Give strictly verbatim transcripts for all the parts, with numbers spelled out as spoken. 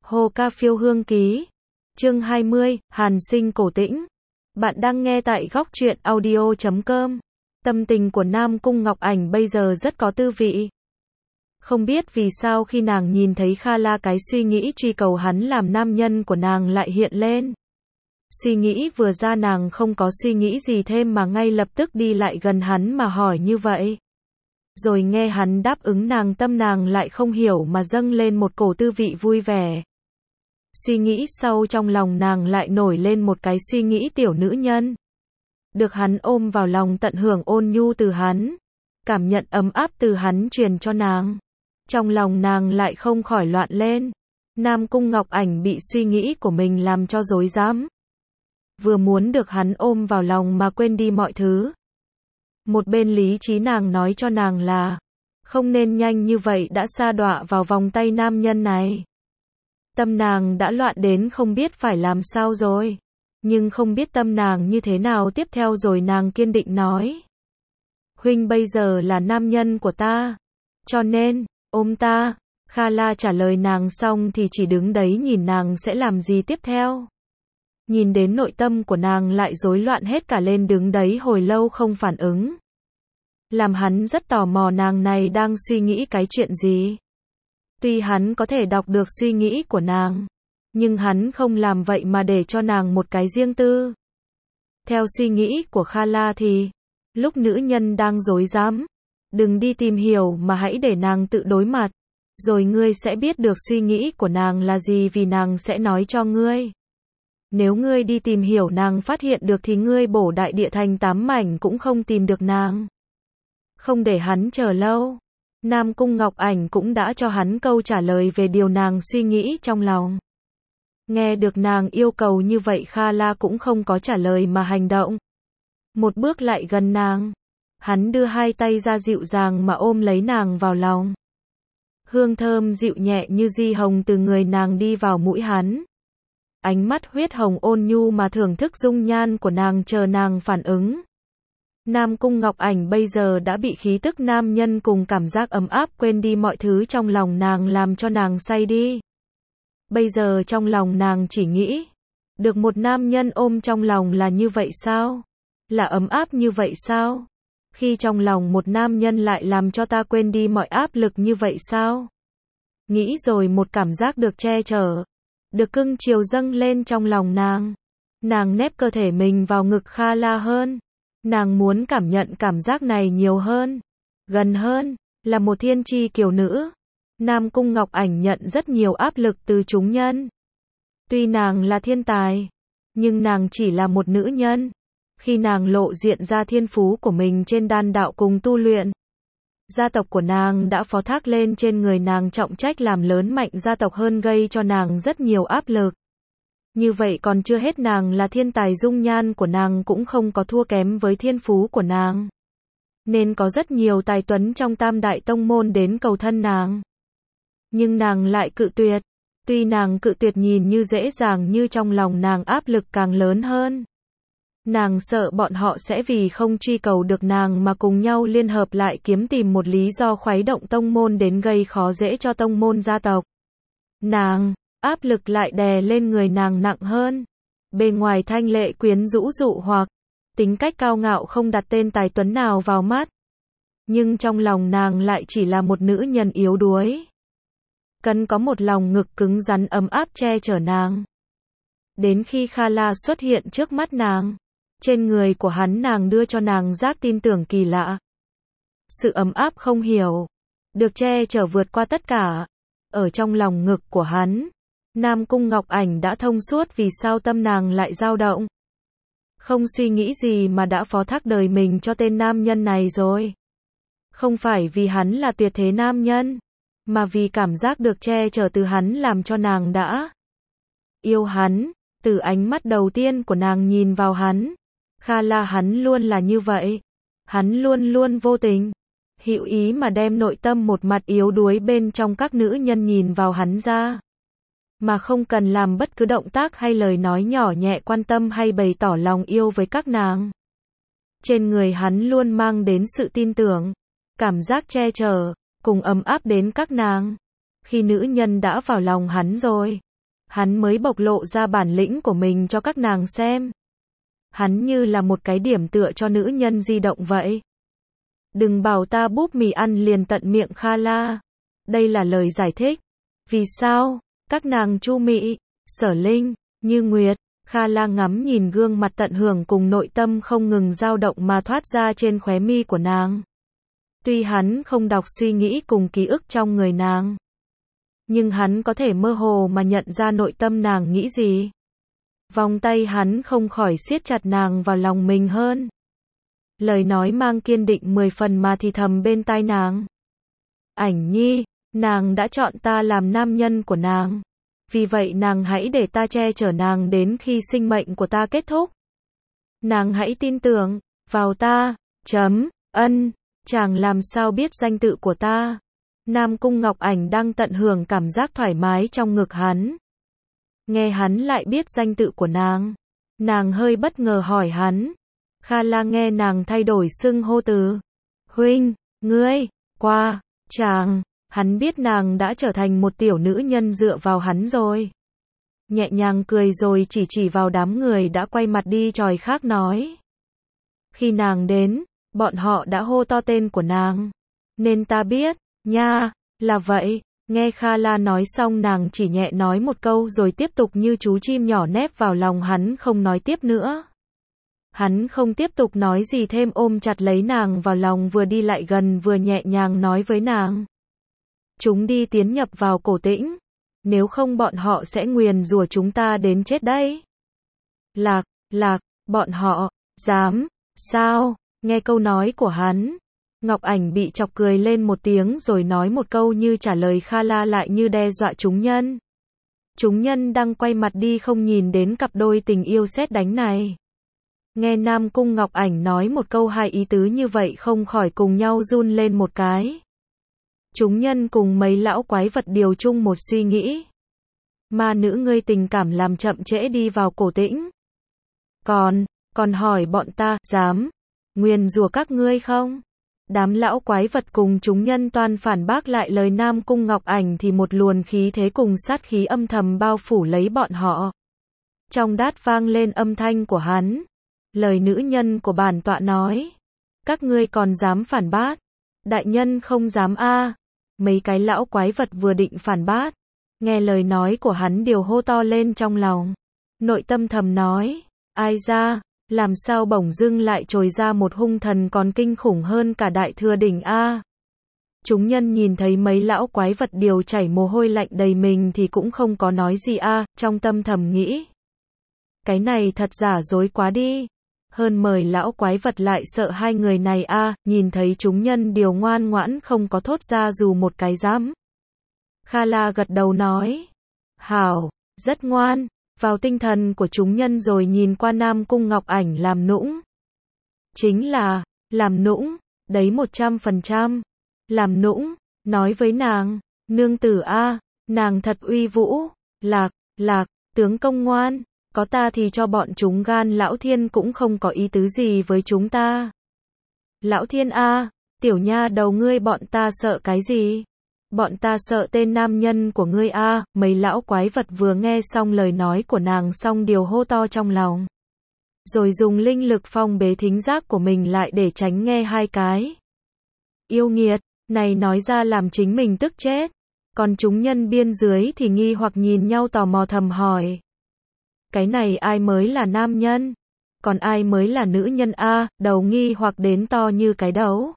Hồ Ca Phiêu Hương Ký. Chương hai mươi, Hàn Sinh Cổ Tĩnh. Bạn đang nghe tại góc truyện audio chấm com. Tâm tình của Nam Cung Ngọc Ảnh bây giờ rất có tư vị. Không biết vì sao khi nàng nhìn thấy Kha La, cái suy nghĩ truy cầu hắn làm nam nhân của nàng lại hiện lên. Suy nghĩ vừa ra, nàng không có suy nghĩ gì thêm mà ngay lập tức đi lại gần hắn mà hỏi như vậy. Rồi nghe hắn đáp ứng nàng, tâm nàng lại không hiểu mà dâng lên một cổ tư vị vui vẻ. Suy nghĩ sau trong lòng nàng lại nổi lên một cái suy nghĩ tiểu nữ nhân. Được hắn ôm vào lòng, tận hưởng ôn nhu từ hắn, cảm nhận ấm áp từ hắn truyền cho nàng. Trong lòng nàng lại không khỏi loạn lên. Nam Cung Ngọc Ảnh bị suy nghĩ của mình làm cho rối rắm. Vừa muốn được hắn ôm vào lòng mà quên đi mọi thứ. Một bên lý trí nàng nói cho nàng là không nên nhanh như vậy đã sa đọa vào vòng tay nam nhân này. Tâm nàng đã loạn đến không biết phải làm sao rồi. Nhưng không biết tâm nàng như thế nào tiếp theo, rồi nàng kiên định nói: huynh bây giờ là nam nhân của ta, cho nên ôm ta. Kha La trả lời nàng xong thì chỉ đứng đấy nhìn nàng sẽ làm gì tiếp theo. Nhìn đến nội tâm của nàng lại rối loạn hết cả lên, đứng đấy hồi lâu không phản ứng. Làm hắn rất tò mò nàng này đang suy nghĩ cái chuyện gì. Tuy hắn có thể đọc được suy nghĩ của nàng, nhưng hắn không làm vậy mà để cho nàng một cái riêng tư. Theo suy nghĩ của Kha La thì, lúc nữ nhân đang rối rắm, đừng đi tìm hiểu mà hãy để nàng tự đối mặt. Rồi ngươi sẽ biết được suy nghĩ của nàng là gì, vì nàng sẽ nói cho ngươi. Nếu ngươi đi tìm hiểu nàng phát hiện được thì ngươi bổ đại địa thành tám mảnh cũng không tìm được nàng. Không để hắn chờ lâu, Nam Cung Ngọc Ảnh cũng đã cho hắn câu trả lời về điều nàng suy nghĩ trong lòng. Nghe được nàng yêu cầu như vậy, Kha La cũng không có trả lời mà hành động. Một bước lại gần nàng, hắn đưa hai tay ra dịu dàng mà ôm lấy nàng vào lòng. Hương thơm dịu nhẹ như di hồng từ người nàng đi vào mũi hắn. Ánh mắt huyết hồng ôn nhu mà thưởng thức dung nhan của nàng, chờ nàng phản ứng. Nam Cung Ngọc Ảnh bây giờ đã bị khí tức nam nhân cùng cảm giác ấm áp quên đi mọi thứ trong lòng nàng, làm cho nàng say đi. Bây giờ trong lòng nàng chỉ nghĩ, được một nam nhân ôm trong lòng là như vậy sao? Là ấm áp như vậy sao? Khi trong lòng một nam nhân lại làm cho ta quên đi mọi áp lực như vậy sao? Nghĩ rồi một cảm giác được che chở, được cưng chiều dâng lên trong lòng nàng. Nàng nép cơ thể mình vào ngực Kha La hơn. Nàng muốn cảm nhận cảm giác này nhiều hơn, gần hơn, là một thiên chi kiều nữ. Nam Cung Ngọc Ảnh nhận rất nhiều áp lực từ chúng nhân. Tuy nàng là thiên tài, nhưng nàng chỉ là một nữ nhân. Khi nàng lộ diện ra thiên phú của mình trên đan đạo cùng tu luyện, gia tộc của nàng đã phó thác lên trên người nàng trọng trách làm lớn mạnh gia tộc hơn, gây cho nàng rất nhiều áp lực. Như vậy còn chưa hết, nàng là thiên tài, dung nhan của nàng cũng không có thua kém với thiên phú của nàng. Nên có rất nhiều tài tuấn trong tam đại tông môn đến cầu thân nàng. Nhưng nàng lại cự tuyệt. Tuy nàng cự tuyệt nhìn như dễ dàng, như trong lòng nàng áp lực càng lớn hơn. Nàng sợ bọn họ sẽ vì không truy cầu được nàng mà cùng nhau liên hợp lại kiếm tìm một lý do khuấy động tông môn đến gây khó dễ cho tông môn gia tộc. Nàng, áp lực lại đè lên người nàng nặng hơn. Bề ngoài thanh lệ quyến rũ dụ hoặc, tính cách cao ngạo không đặt tên tài tuấn nào vào mắt. Nhưng trong lòng nàng lại chỉ là một nữ nhân yếu đuối. Cần có một lòng ngực cứng rắn ấm áp che chở nàng. Đến khi Kha La xuất hiện trước mắt nàng, trên người của hắn nàng đưa cho nàng giác tin tưởng kỳ lạ. Sự ấm áp không hiểu, được che chở vượt qua tất cả. Ở trong lòng ngực của hắn, Nam Cung Ngọc Ảnh đã thông suốt vì sao tâm nàng lại dao động. Không suy nghĩ gì mà đã phó thác đời mình cho tên nam nhân này rồi. Không phải vì hắn là tuyệt thế nam nhân, mà vì cảm giác được che chở từ hắn làm cho nàng đã yêu hắn. Từ ánh mắt đầu tiên của nàng nhìn vào hắn, Kha La hắn luôn là như vậy. Hắn luôn luôn vô tình, hữu ý mà đem nội tâm một mặt yếu đuối bên trong các nữ nhân nhìn vào hắn ra. Mà không cần làm bất cứ động tác hay lời nói nhỏ nhẹ quan tâm hay bày tỏ lòng yêu với các nàng. Trên người hắn luôn mang đến sự tin tưởng, cảm giác che chở, cùng ấm áp đến các nàng. Khi nữ nhân đã vào lòng hắn rồi, hắn mới bộc lộ ra bản lĩnh của mình cho các nàng xem. Hắn như là một cái điểm tựa cho nữ nhân di động vậy. Đừng bảo ta búp mì ăn liền tận miệng Kha La. Đây là lời giải thích. Vì sao? Các nàng Chu Mị, Sở Linh, Như Nguyệt, Kha La ngắm nhìn gương mặt tận hưởng cùng nội tâm không ngừng dao động mà thoát ra trên khóe mi của nàng. Tuy hắn không đọc suy nghĩ cùng ký ức trong người nàng, nhưng hắn có thể mơ hồ mà nhận ra nội tâm nàng nghĩ gì. Vòng tay hắn không khỏi siết chặt nàng vào lòng mình hơn. Lời nói mang kiên định mười phần mà thì thầm bên tai nàng. Ảnh Nhi, nàng đã chọn ta làm nam nhân của nàng. Vì vậy nàng hãy để ta che chở nàng đến khi sinh mệnh của ta kết thúc. Nàng hãy tin tưởng vào ta. Chấm, ân, chàng làm sao biết danh tự của ta? Nam Cung Ngọc Ảnh đang tận hưởng cảm giác thoải mái trong ngực hắn. Nghe hắn lại biết danh tự của nàng. Nàng hơi bất ngờ hỏi hắn. Kha La nghe nàng thay đổi xưng hô từ huynh, ngươi, qua, chàng. Hắn biết nàng đã trở thành một tiểu nữ nhân dựa vào hắn rồi. Nhẹ nhàng cười rồi chỉ chỉ vào đám người đã quay mặt đi chòi khác nói. Khi nàng đến, bọn họ đã hô to tên của nàng. Nên ta biết, nha, là vậy. Nghe Kha La nói xong nàng chỉ nhẹ nói một câu rồi tiếp tục như chú chim nhỏ nép vào lòng hắn không nói tiếp nữa. Hắn không tiếp tục nói gì thêm ôm chặt lấy nàng vào lòng vừa đi lại gần vừa nhẹ nhàng nói với nàng. Chúng đi tiến nhập vào Cổ Tĩnh. Nếu không bọn họ sẽ nguyền rủa chúng ta đến chết đấy. Lạc, lạc, bọn họ, dám, sao, nghe câu nói của hắn. Ngọc Ảnh bị chọc cười lên một tiếng rồi nói một câu như trả lời Kha La lại như đe dọa chúng nhân. Chúng nhân đang quay mặt đi không nhìn đến cặp đôi tình yêu sét đánh này. Nghe Nam Cung Ngọc Ảnh nói một câu hai ý tứ như vậy không khỏi cùng nhau run lên một cái. Chúng nhân cùng mấy lão quái vật điều chung một suy nghĩ. Ma nữ ngươi tình cảm làm chậm trễ đi vào Cổ Tĩnh. Còn, còn hỏi bọn ta, dám, nguyền rủa các ngươi không? Đám lão quái vật cùng chúng nhân toan phản bác lại lời Nam Cung Ngọc Ảnh thì một luồng khí thế cùng sát khí âm thầm bao phủ lấy bọn họ. Trong đát vang lên âm thanh của hắn. Lời nữ nhân của bản tọa nói. Các ngươi còn dám phản bác? Đại nhân không dám a. Mấy cái lão quái vật vừa định phản bác. Nghe lời nói của hắn đều hô to lên trong lòng. Nội tâm thầm nói. Ai ra, làm sao bỗng dưng lại trồi ra một hung thần còn kinh khủng hơn cả Đại Thừa Đỉnh a. Chúng nhân nhìn thấy mấy lão quái vật đều chảy mồ hôi lạnh đầy mình thì cũng không có nói gì a, trong tâm thầm nghĩ. Cái này thật giả dối quá đi. Hơn mời lão quái vật lại sợ hai người này a, nhìn thấy chúng nhân đều ngoan ngoãn không có thốt ra dù một cái dám. Kha La gật đầu nói. Hảo, rất ngoan, vào tinh thần của chúng nhân rồi nhìn qua Nam Cung Ngọc Ảnh làm nũng. Chính là, làm nũng, đấy một trăm phần trăm. Làm nũng, nói với nàng, nương tử a, nàng thật uy vũ, lạc, lạc, tướng công ngoan. Có ta thì cho bọn chúng gan Lão Thiên cũng không có ý tứ gì với chúng ta. Lão Thiên a, tiểu nha đầu ngươi bọn ta sợ cái gì? Bọn ta sợ tên nam nhân của ngươi a. Mấy lão quái vật vừa nghe xong lời nói của nàng xong điều hô to trong lòng. Rồi dùng linh lực phong bế thính giác của mình lại để tránh nghe hai cái. Yêu nghiệt, này nói ra làm chính mình tức chết. Còn chúng nhân biên dưới thì nghi hoặc nhìn nhau tò mò thầm hỏi. Cái này ai mới là nam nhân? Còn ai mới là nữ nhân a? Đầu nghi hoặc đến to như cái đấu.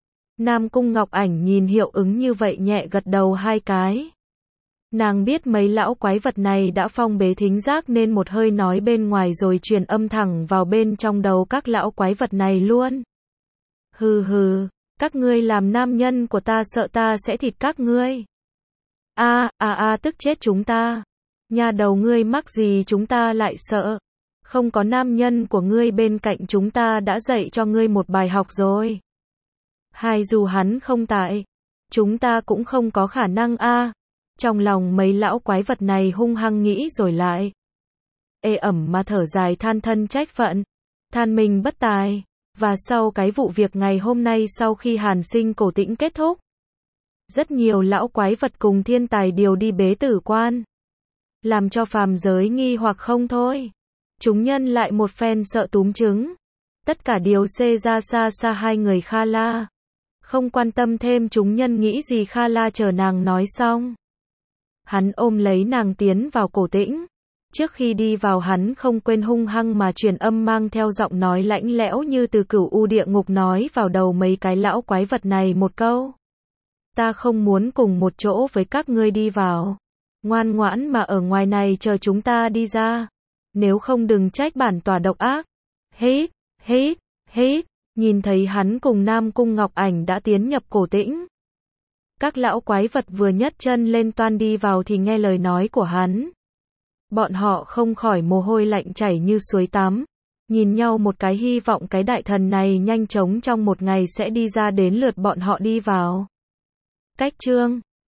Nam Cung Ngọc Ảnh nhìn hiệu ứng như vậy nhẹ gật đầu hai cái. Nàng biết mấy lão quái vật này đã phong bế thính giác nên một hơi nói bên ngoài rồi truyền âm thẳng vào bên trong đầu các lão quái vật này luôn. Hừ hừ, các ngươi làm nam nhân của ta sợ ta sẽ thịt các ngươi. A a a tức chết chúng ta. Nhà đầu ngươi mắc gì chúng ta lại sợ. Không có nam nhân của ngươi bên cạnh chúng ta đã dạy cho ngươi một bài học rồi. Hai dù hắn không tại, chúng ta cũng không có khả năng a. Trong lòng mấy lão quái vật này hung hăng nghĩ rồi lại. Ê ẩm mà thở dài than thân trách phận. Than mình bất tài. Và sau cái vụ việc ngày hôm nay sau khi Hàn Sinh Cổ Tĩnh kết thúc. Rất nhiều lão quái vật cùng thiên tài đều đi bế tử quan. làm cho phàm giới nghi hoặc không thôi. Chúng nhân lại một phen sợ túm trứng. Tất cả điều xê ra xa xa hai người Kha La. Không quan tâm thêm chúng nhân nghĩ gì Kha La chờ nàng nói xong. Hắn ôm lấy nàng tiến vào cổ tĩnh. Trước khi đi vào hắn không quên hung hăng mà truyền âm mang theo giọng nói lạnh lẽo như từ cửu u địa ngục nói vào đầu mấy cái lão quái vật này một câu. Ta không muốn cùng một chỗ với các ngươi đi vào. Ngoan ngoãn mà ở ngoài này chờ chúng ta đi ra. Nếu không đừng trách bản tòa độc ác. Hít, hít, hít. Nhìn thấy hắn cùng Nam Cung Ngọc Ảnh đã tiến nhập cổ tĩnh. Các lão quái vật vừa nhấc chân lên toan đi vào thì nghe lời nói của hắn. Bọn họ không khỏi mồ hôi lạnh chảy như suối tắm. Nhìn nhau một cái hy vọng cái đại thần này nhanh chóng trong một ngày sẽ đi ra đến lượt bọn họ đi vào. Cách chương